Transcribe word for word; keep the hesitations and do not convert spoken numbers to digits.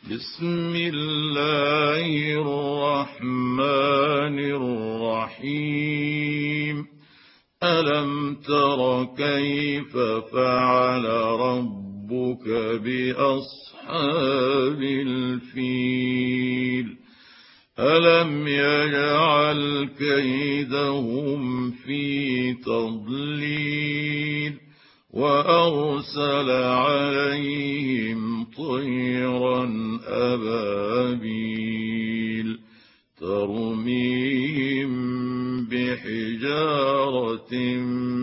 بسم الله الرحمن الرحيم ألم تر كيف فعل ربك بأصحاب الفيل ألم يجعل كيدهم في تضليل وأرسل عليهم طيرا أبابيل ترميهم بحجارة